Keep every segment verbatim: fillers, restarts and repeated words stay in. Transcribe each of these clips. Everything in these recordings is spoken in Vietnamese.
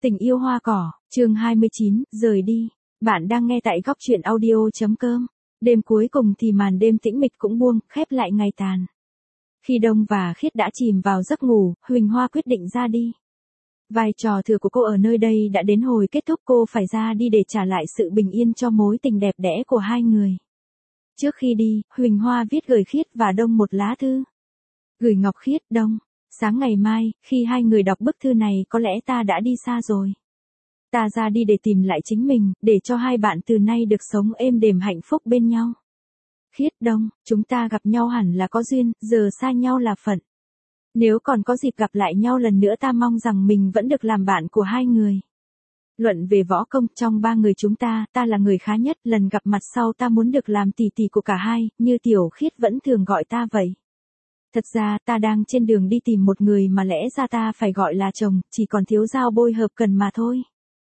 Tình yêu hoa cỏ, chương hai mươi chín, rời đi. Bạn đang nghe tại góc truyện audio.com. Đêm cuối cùng thì màn đêm tĩnh mịch cũng buông, khép lại ngày tàn. Khi Đông và Khiết đã chìm vào giấc ngủ, Huỳnh Hoa quyết định ra đi. Vai trò thừa của cô ở nơi đây đã đến hồi kết thúc, cô phải ra đi để trả lại sự bình yên cho mối tình đẹp đẽ của hai người. Trước khi đi, Huỳnh Hoa viết gửi Khiết và Đông một lá thư. Gửi Ngọc Khiết, Đông. Sáng ngày mai, khi hai người đọc bức thư này có lẽ ta đã đi xa rồi. Ta ra đi để tìm lại chính mình, để cho hai bạn từ nay được sống êm đềm hạnh phúc bên nhau. Khiết, Đông, chúng ta gặp nhau hẳn là có duyên, giờ xa nhau là phận. Nếu còn có dịp gặp lại nhau lần nữa ta mong rằng mình vẫn được làm bạn của hai người. Luận về võ công, trong ba người chúng ta, ta là người khá nhất, lần gặp mặt sau ta muốn được làm tỷ tỷ của cả hai, như Tiểu Khiết vẫn thường gọi ta vậy. Thật ra ta đang trên đường đi tìm một người mà lẽ ra ta phải gọi là chồng, chỉ còn thiếu dao bôi hợp cần mà thôi.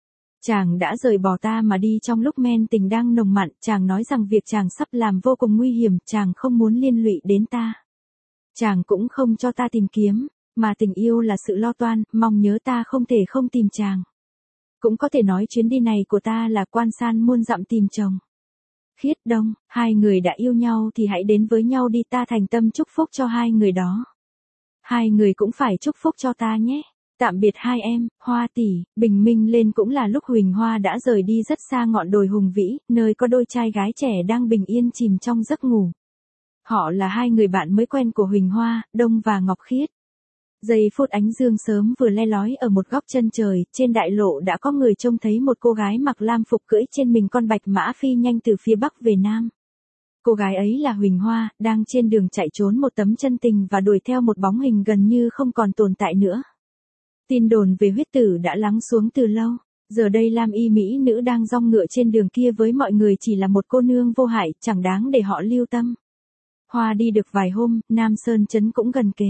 Chàng đã rời bỏ ta mà đi trong lúc men tình đang nồng mặn, chàng nói rằng việc chàng sắp làm vô cùng nguy hiểm, chàng không muốn liên lụy đến ta. Chàng cũng không cho ta tìm kiếm, mà tình yêu là sự lo toan, mong nhớ ta không thể không tìm chàng. Cũng có thể nói chuyến đi này của ta là quan san muôn dặm tìm chồng. Khiết, Đông, hai người đã yêu nhau thì hãy đến với nhau đi, ta thành tâm chúc phúc cho hai người đó. Hai người cũng phải chúc phúc cho ta nhé. Tạm biệt hai em, Hoa tỷ. Bình minh lên cũng là lúc Huỳnh Hoa đã rời đi rất xa ngọn đồi hùng vĩ, nơi có đôi trai gái trẻ đang bình yên chìm trong giấc ngủ. Họ là hai người bạn mới quen của Huỳnh Hoa, Đông và Ngọc Khiết. Giây phút ánh dương sớm vừa le lói ở một góc chân trời, trên đại lộ đã có người trông thấy một cô gái mặc lam phục cưỡi trên mình con bạch mã phi nhanh từ phía bắc về nam. Cô gái ấy là Huỳnh Hoa, đang trên đường chạy trốn một tấm chân tình và đuổi theo một bóng hình gần như không còn tồn tại nữa. Tin đồn về huyết tử đã lắng xuống từ lâu, giờ đây lam y mỹ nữ đang dong ngựa trên đường kia với mọi người chỉ là một cô nương vô hại, chẳng đáng để họ lưu tâm. Hoa đi được vài hôm, Nam Sơn Trấn cũng gần kề.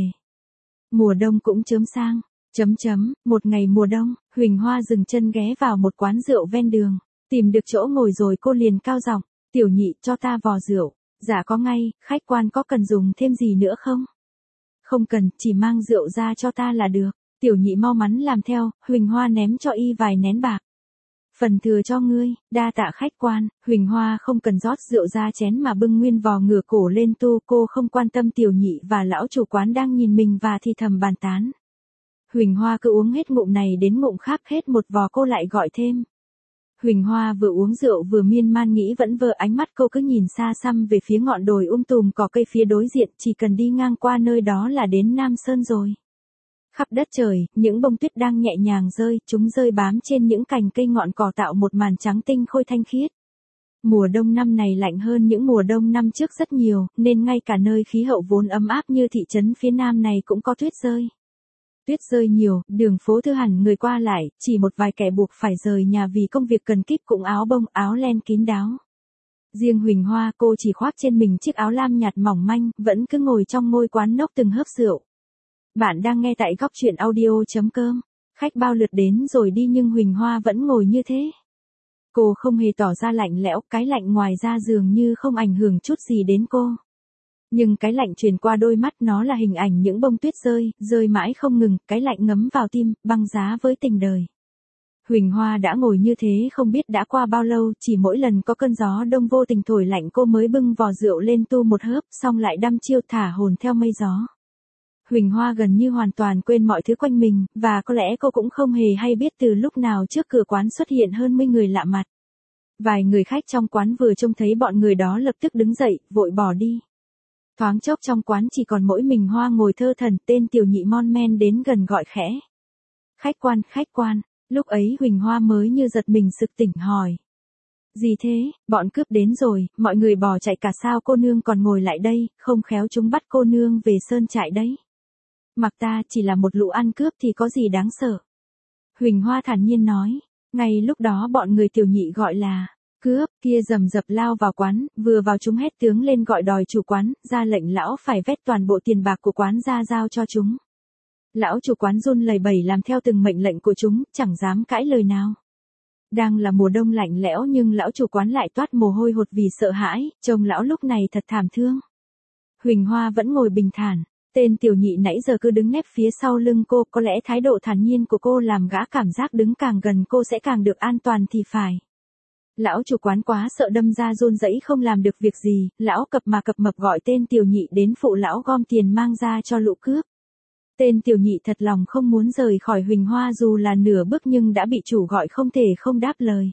Mùa đông cũng chớm sang, chấm chấm, một ngày mùa đông, Huỳnh Hoa dừng chân ghé vào một quán rượu ven đường, tìm được chỗ ngồi rồi cô liền cao giọng, tiểu nhị cho ta vò rượu, dạ có ngay, khách quan có cần dùng thêm gì nữa không? Không cần, chỉ mang rượu ra cho ta là được, tiểu nhị mau mắn làm theo, Huỳnh Hoa ném cho y vài nén bạc. Phần thừa cho ngươi, đa tạ khách quan. Huỳnh Hoa không cần rót rượu ra chén mà bưng nguyên vò ngửa cổ lên tu, cô không quan tâm tiểu nhị và lão chủ quán đang nhìn mình và thì thầm bàn tán. Huỳnh Hoa cứ uống hết ngụm này đến ngụm khác, hết một vò cô lại gọi thêm. Huỳnh Hoa vừa uống rượu vừa miên man nghĩ vẫn vơ, ánh mắt cô cứ nhìn xa xăm về phía ngọn đồi um tùm cỏ cây phía đối diện, chỉ cần đi ngang qua nơi đó là đến Nam Sơn rồi. Khắp đất trời, những bông tuyết đang nhẹ nhàng rơi, chúng rơi bám trên những cành cây ngọn cỏ tạo một màn trắng tinh khôi thanh khiết. Mùa đông năm này lạnh hơn những mùa đông năm trước rất nhiều, nên ngay cả nơi khí hậu vốn ấm áp như thị trấn phía nam này cũng có tuyết rơi. Tuyết rơi nhiều, đường phố thưa hẳn người qua lại, chỉ một vài kẻ buộc phải rời nhà vì công việc cần kíp cũng áo bông, áo len kín đáo. Riêng Huỳnh Hoa, cô chỉ khoác trên mình chiếc áo lam nhạt mỏng manh, vẫn cứ ngồi trong ngôi quán nốc từng hớp rượu. Bạn đang nghe tại góc truyện audio.com. Khách bao lượt đến rồi đi nhưng Huỳnh Hoa vẫn ngồi như thế. Cô không hề tỏ ra lạnh lẽo, cái lạnh ngoài ra dường như không ảnh hưởng chút gì đến cô. Nhưng cái lạnh truyền qua đôi mắt, nó là hình ảnh những bông tuyết rơi, rơi mãi không ngừng, cái lạnh ngấm vào tim, băng giá với tình đời. Huỳnh Hoa đã ngồi như thế không biết đã qua bao lâu, chỉ mỗi lần có cơn gió đông vô tình thổi lạnh cô mới bưng vò rượu lên tu một hớp, xong lại đăm chiêu thả hồn theo mây gió. Huỳnh Hoa gần như hoàn toàn quên mọi thứ quanh mình, và có lẽ cô cũng không hề hay biết từ lúc nào trước cửa quán xuất hiện hơn mươi người lạ mặt. Vài người khách trong quán vừa trông thấy bọn người đó lập tức đứng dậy, vội bỏ đi. Thoáng chốc trong quán chỉ còn mỗi mình Hoa ngồi thơ thẩn, tên tiểu nhị mon men đến gần gọi khẽ. Khách quan, khách quan, lúc ấy Huỳnh Hoa mới như giật mình sực tỉnh hỏi. Gì thế, bọn cướp đến rồi, mọi người bỏ chạy cả sao cô nương còn ngồi lại đây, không khéo chúng bắt cô nương về sơn trại đấy. Mặc ta chỉ là một lũ ăn cướp thì có gì đáng sợ. Huỳnh Hoa thản nhiên nói, ngay lúc đó bọn người tiểu nhị gọi là cướp kia rầm rập lao vào quán, vừa vào chúng hét tướng lên gọi đòi chủ quán, ra lệnh lão phải vét toàn bộ tiền bạc của quán ra giao cho chúng. Lão chủ quán run lẩy bẩy làm theo từng mệnh lệnh của chúng, chẳng dám cãi lời nào. Đang là mùa đông lạnh lẽo nhưng lão chủ quán lại toát mồ hôi hột vì sợ hãi, trông lão lúc này thật thảm thương. Huỳnh Hoa vẫn ngồi bình thản. Tên tiểu nhị nãy giờ cứ đứng nép phía sau lưng cô, có lẽ thái độ thản nhiên của cô làm gã cảm giác đứng càng gần cô sẽ càng được an toàn thì phải. Lão chủ quán quá sợ đâm ra run rẩy không làm được việc gì, lão cập mà cập mập gọi tên tiểu nhị đến phụ lão gom tiền mang ra cho lũ cướp. Tên tiểu nhị thật lòng không muốn rời khỏi Huỳnh Hoa dù là nửa bước nhưng đã bị chủ gọi không thể không đáp lời.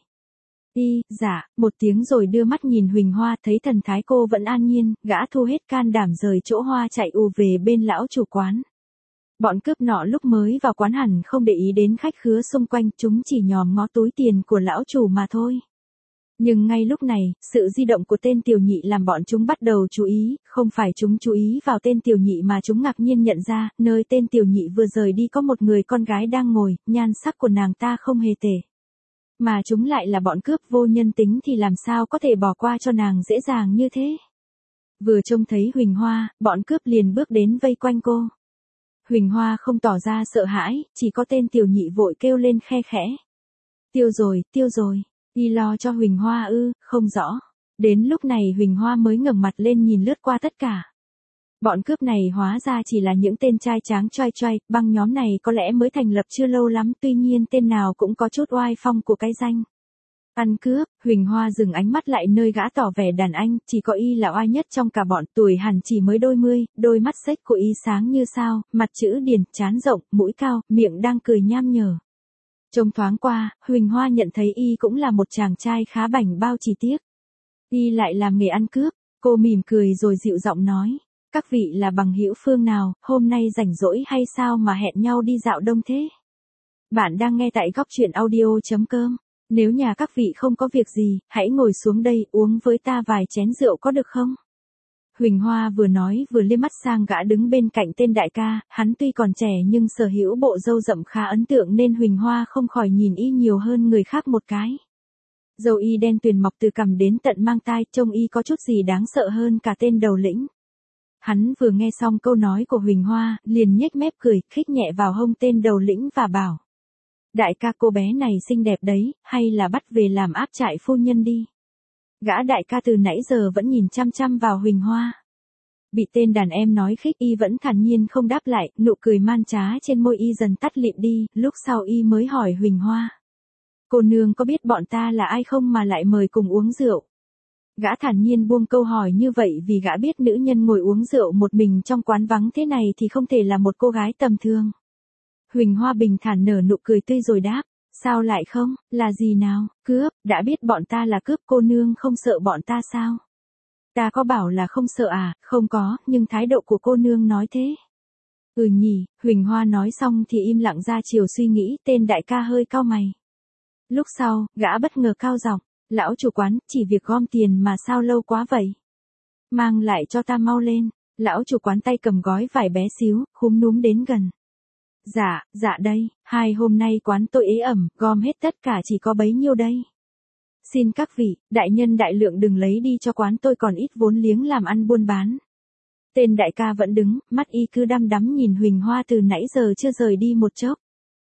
Y, dạ, một tiếng rồi đưa mắt nhìn Huỳnh Hoa thấy thần thái cô vẫn an nhiên, gã thu hết can đảm rời chỗ hoa chạy ù về bên lão chủ quán. Bọn cướp nọ lúc mới vào quán hẳn không để ý đến khách khứa xung quanh, chúng chỉ nhòm ngó túi tiền của lão chủ mà thôi. Nhưng ngay lúc này, sự di động của tên tiểu nhị làm bọn chúng bắt đầu chú ý, không phải chúng chú ý vào tên tiểu nhị mà chúng ngạc nhiên nhận ra, nơi tên tiểu nhị vừa rời đi có một người con gái đang ngồi, nhan sắc của nàng ta không hề tệ. Mà chúng lại là bọn cướp vô nhân tính thì làm sao có thể bỏ qua cho nàng dễ dàng như thế. Vừa trông thấy Huỳnh Hoa, bọn cướp liền bước đến vây quanh cô. Huỳnh Hoa không tỏ ra sợ hãi, chỉ có tên tiểu nhị vội kêu lên khe khẽ. Tiêu rồi, tiêu rồi. Y lo cho Huỳnh Hoa ư, không rõ. Đến lúc này Huỳnh Hoa mới ngẩng mặt lên nhìn lướt qua tất cả. Bọn cướp này hóa ra chỉ là những tên trai tráng choai choai, băng nhóm này có lẽ mới thành lập chưa lâu lắm, tuy nhiên tên nào cũng có chút oai phong của cái danh. Ăn cướp, Huỳnh Hoa dừng ánh mắt lại nơi gã tỏ vẻ đàn anh, chỉ có Y là oai nhất trong cả bọn, tuổi hẳn chỉ mới đôi mươi, đôi mắt xếch của Y sáng như sao, mặt chữ điển, trán rộng, mũi cao, miệng đang cười nham nhở. Trông thoáng qua, Huỳnh Hoa nhận thấy Y cũng là một chàng trai khá bảnh bao chỉ tiếc. Y lại làm nghề ăn cướp, cô mỉm cười rồi dịu giọng nói. Các vị là bằng hữu phương nào, hôm nay rảnh rỗi hay sao mà hẹn nhau đi dạo đông thế? Bạn đang nghe tại góc truyện audio chấm com. Nếu nhà các vị không có việc gì, hãy ngồi xuống đây uống với ta vài chén rượu có được không? Huỳnh Hoa vừa nói vừa liếc mắt sang gã đứng bên cạnh tên đại ca, hắn tuy còn trẻ nhưng sở hữu bộ râu rậm khá ấn tượng nên Huỳnh Hoa không khỏi nhìn Y nhiều hơn người khác một cái. Râu Y đen tuyền mọc từ cằm đến tận mang tai, trông Y có chút gì đáng sợ hơn cả tên đầu lĩnh. Hắn vừa nghe xong câu nói của Huỳnh Hoa, liền nhếch mép cười, khích nhẹ vào hông tên đầu lĩnh và bảo. Đại ca cô bé này xinh đẹp đấy, hay là bắt về làm áp trại phu nhân đi. Gã đại ca từ nãy giờ vẫn nhìn chăm chăm vào Huỳnh Hoa. Bị tên đàn em nói khích Y vẫn thản nhiên không đáp lại, nụ cười man trá trên môi Y dần tắt lịm đi, lúc sau Y mới hỏi Huỳnh Hoa. Cô nương có biết bọn ta là ai không mà lại mời cùng uống rượu? Gã thản nhiên buông câu hỏi như vậy vì gã biết nữ nhân ngồi uống rượu một mình trong quán vắng thế này thì không thể là một cô gái tầm thường. Huỳnh Hoa bình thản nở nụ cười tươi rồi đáp, sao lại không, là gì nào, cướp, đã biết bọn ta là cướp cô nương không sợ bọn ta sao? Ta có bảo là không sợ à, không có, nhưng thái độ của cô nương nói thế. Ừ nhỉ, Huỳnh Hoa nói xong thì im lặng ra chiều suy nghĩ, tên đại ca hơi cau mày. Lúc sau, gã bất ngờ cao giọng. Lão chủ quán, chỉ việc gom tiền mà sao lâu quá vậy? Mang lại cho ta mau lên. Lão chủ quán tay cầm gói vải bé xíu, khúm núm đến gần. Dạ, dạ đây, hai hôm nay quán tôi ế ẩm, gom hết tất cả chỉ có bấy nhiêu đây. Xin các vị, đại nhân đại lượng đừng lấy đi cho quán tôi còn ít vốn liếng làm ăn buôn bán. Tên đại ca vẫn đứng, mắt Y cứ đăm đắm nhìn Huỳnh Hoa từ nãy giờ chưa rời đi một chốc.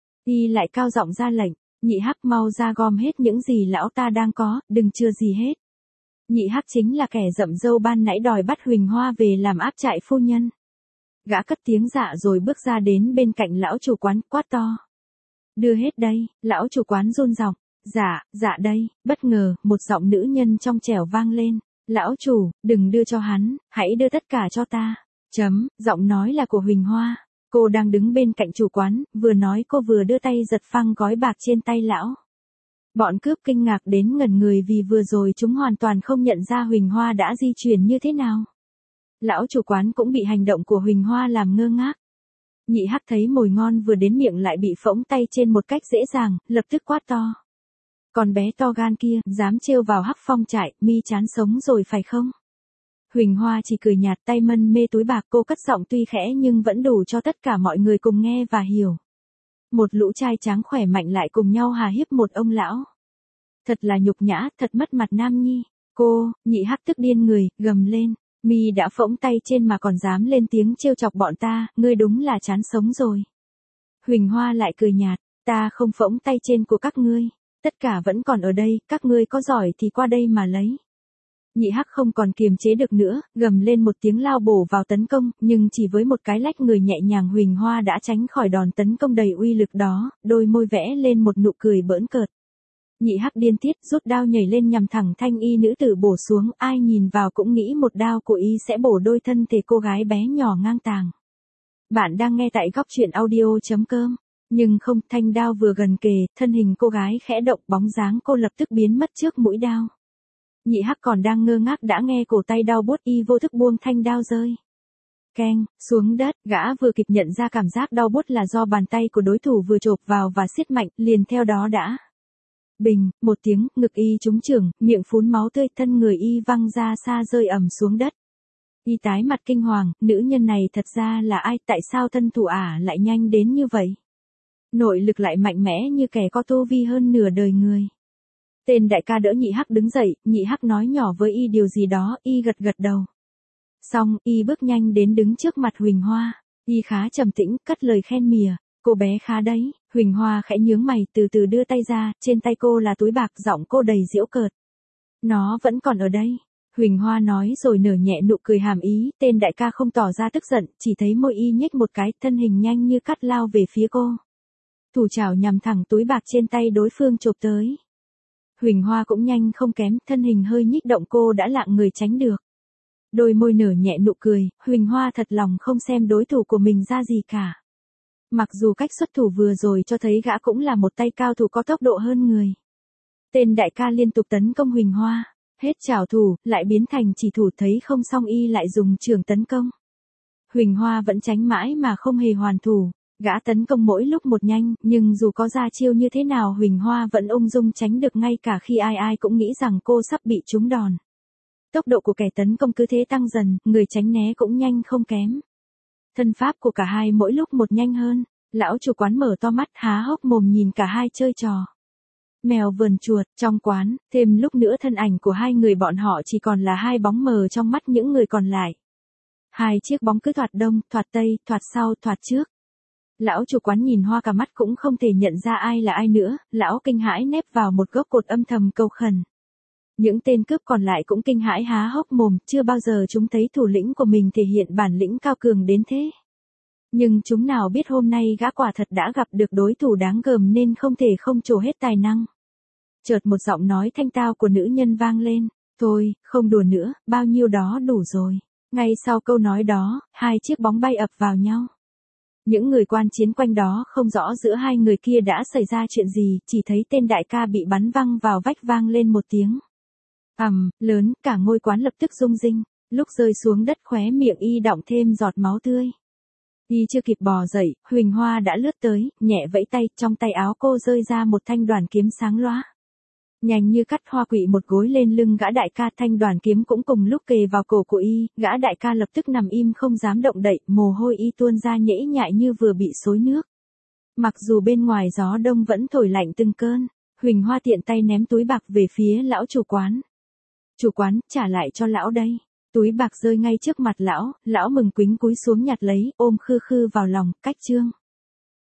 Y lại cao giọng ra lệnh. Nhị Hắc mau ra gom hết những gì lão ta đang có, đừng chừa gì hết. Nhị Hắc chính là kẻ rậm râu ban nãy đòi bắt Huỳnh Hoa về làm áp trại phu nhân. Gã cất tiếng dạ rồi bước ra đến bên cạnh lão chủ quán, quát to. Đưa hết đây, lão chủ quán run giọng. Dạ, dạ đây, bất ngờ, một giọng nữ nhân trong trẻo vang lên. Lão chủ, đừng đưa cho hắn, hãy đưa tất cả cho ta. Chấm, giọng nói là của Huỳnh Hoa. Cô đang đứng bên cạnh chủ quán, vừa nói cô vừa đưa tay giật phăng gói bạc trên tay lão. Bọn cướp kinh ngạc đến ngẩn người vì vừa rồi chúng hoàn toàn không nhận ra Huỳnh Hoa đã di chuyển như thế nào. Lão chủ quán cũng bị hành động của Huỳnh Hoa làm ngơ ngác. Nhị Hắc thấy mồi ngon vừa đến miệng lại bị phỗng tay trên một cách dễ dàng, lập tức quát to. Con bé to gan kia, dám trêu vào Hắc Phong trại, mi chán sống rồi phải không? Huỳnh Hoa chỉ cười nhạt, tay mân mê túi bạc, cô cất giọng tuy khẽ nhưng vẫn đủ cho tất cả mọi người cùng nghe và hiểu. Một lũ trai tráng khỏe mạnh lại cùng nhau hà hiếp một ông lão. Thật là nhục nhã, thật mất mặt nam nhi. Cô, Nhị Hắc tức điên người, gầm lên. Mi đã phỗng tay trên mà còn dám lên tiếng trêu chọc bọn ta, ngươi đúng là chán sống rồi. Huỳnh Hoa lại cười nhạt, ta không phỗng tay trên của các ngươi. Tất cả vẫn còn ở đây, các ngươi có giỏi thì qua đây mà lấy. Nhị Hắc không còn kiềm chế được nữa, gầm lên một tiếng lao bổ vào tấn công, nhưng chỉ với một cái lách người nhẹ nhàng Huỳnh Hoa đã tránh khỏi đòn tấn công đầy uy lực đó, đôi môi vẽ lên một nụ cười bỡn cợt. Nhị Hắc điên tiết rút đao nhảy lên nhằm thẳng thanh y nữ tử bổ xuống, ai nhìn vào cũng nghĩ một đao của y sẽ bổ đôi thân thể cô gái bé nhỏ ngang tàng. Bạn đang nghe tại góc truyện audio.com. Nhưng không, thanh đao vừa gần kề, thân hình cô gái khẽ động, bóng dáng cô lập tức biến mất trước mũi đao. Nhị Hắc còn đang ngơ ngác đã nghe cổ tay đau buốt, y vô thức buông thanh đao rơi. Keng, xuống đất, gã vừa kịp nhận ra cảm giác đau buốt là do bàn tay của đối thủ vừa chộp vào và siết mạnh, liền theo đó đã. Bình, một tiếng, ngực y trúng chưởng, miệng phún máu tươi, thân người y văng ra xa rơi ầm xuống đất. Y tái mặt kinh hoàng, nữ nhân này thật ra là ai, tại sao thân thủ ả lại nhanh đến như vậy? Nội lực lại mạnh mẽ như kẻ có tu vi hơn nửa đời người. Tên đại ca đỡ Nhị Hắc đứng dậy, Nhị Hắc nói nhỏ với y điều gì đó, y gật gật đầu. Xong, y bước nhanh đến đứng trước mặt Huỳnh Hoa, y khá trầm tĩnh, cất lời khen mỉa, cô bé khá đấy. Huỳnh Hoa khẽ nhướng mày, từ từ đưa tay ra, trên tay cô là túi bạc, giọng cô đầy giễu cợt. Nó vẫn còn ở đây. Huỳnh Hoa nói rồi nở nhẹ nụ cười hàm ý, tên đại ca không tỏ ra tức giận, chỉ thấy môi y nhếch một cái, thân hình nhanh như cắt lao về phía cô. Thủ chảo nhằm thẳng túi bạc trên tay đối phương chộp tới. Huỳnh Hoa cũng nhanh không kém, thân hình hơi nhích động, cô đã lạng người tránh được. Đôi môi nở nhẹ nụ cười, Huỳnh Hoa thật lòng không xem đối thủ của mình ra gì cả. Mặc dù cách xuất thủ vừa rồi cho thấy gã cũng là một tay cao thủ có tốc độ hơn người. Tên đại ca liên tục tấn công Huỳnh Hoa, hết chảo thủ, lại biến thành chỉ thủ, thấy không xong y lại dùng chưởng tấn công. Huỳnh Hoa vẫn tránh mãi mà không hề hoàn thủ, gã tấn công mỗi lúc một nhanh, nhưng dù có ra chiêu như thế nào Huỳnh Hoa vẫn ung dung tránh được, ngay cả khi ai ai cũng nghĩ rằng cô sắp bị trúng đòn. Tốc độ của kẻ tấn công cứ thế tăng dần, người tránh né cũng nhanh không kém. Thân pháp của cả hai mỗi lúc một nhanh hơn, lão chủ quán mở to mắt há hốc mồm nhìn cả hai chơi trò mèo vườn chuột trong quán, thêm lúc nữa thân ảnh của hai người bọn họ chỉ còn là hai bóng mờ trong mắt những người còn lại. Hai chiếc bóng cứ thoạt đông, thoạt tây, thoạt sau, thoạt trước. Lão chủ quán nhìn hoa cả mắt cũng không thể nhận ra ai là ai nữa, lão kinh hãi nép vào một góc cột âm thầm cầu khẩn. Những tên cướp còn lại cũng kinh hãi há hốc mồm, chưa bao giờ chúng thấy thủ lĩnh của mình thể hiện bản lĩnh cao cường đến thế. Nhưng chúng nào biết hôm nay gã quả thật đã gặp được đối thủ đáng gờm nên không thể không trổ hết tài năng. Chợt một giọng nói thanh tao của nữ nhân vang lên, thôi, không đùa nữa, bao nhiêu đó đủ rồi. Ngay sau câu nói đó, hai chiếc bóng bay ập vào nhau. Những người quan chiến quanh đó không rõ giữa hai người kia đã xảy ra chuyện gì, chỉ thấy tên đại ca bị bắn văng vào vách, vang lên một tiếng ầm lớn, cả ngôi quán lập tức rung rinh, lúc rơi xuống đất khóe miệng y đọng thêm giọt máu tươi. Y chưa kịp bò dậy, Huỳnh Hoa đã lướt tới, nhẹ vẫy tay, trong tay áo cô rơi ra một thanh đoàn kiếm sáng loá. Nhanh như cắt hoa quỵ một gối lên lưng gã đại ca, thanh đoàn kiếm cũng cùng lúc kề vào cổ của y, gã đại ca lập tức nằm im không dám động đậy, mồ hôi y tuôn ra nhễ nhại như vừa bị xối nước. Mặc dù bên ngoài gió đông vẫn thổi lạnh từng cơn, Huỳnh Hoa tiện tay ném túi bạc về phía lão chủ quán. Chủ quán, trả lại cho lão đây. Túi bạc rơi ngay trước mặt lão, lão mừng quính cúi xuống nhặt lấy, ôm khư khư vào lòng, cách chương.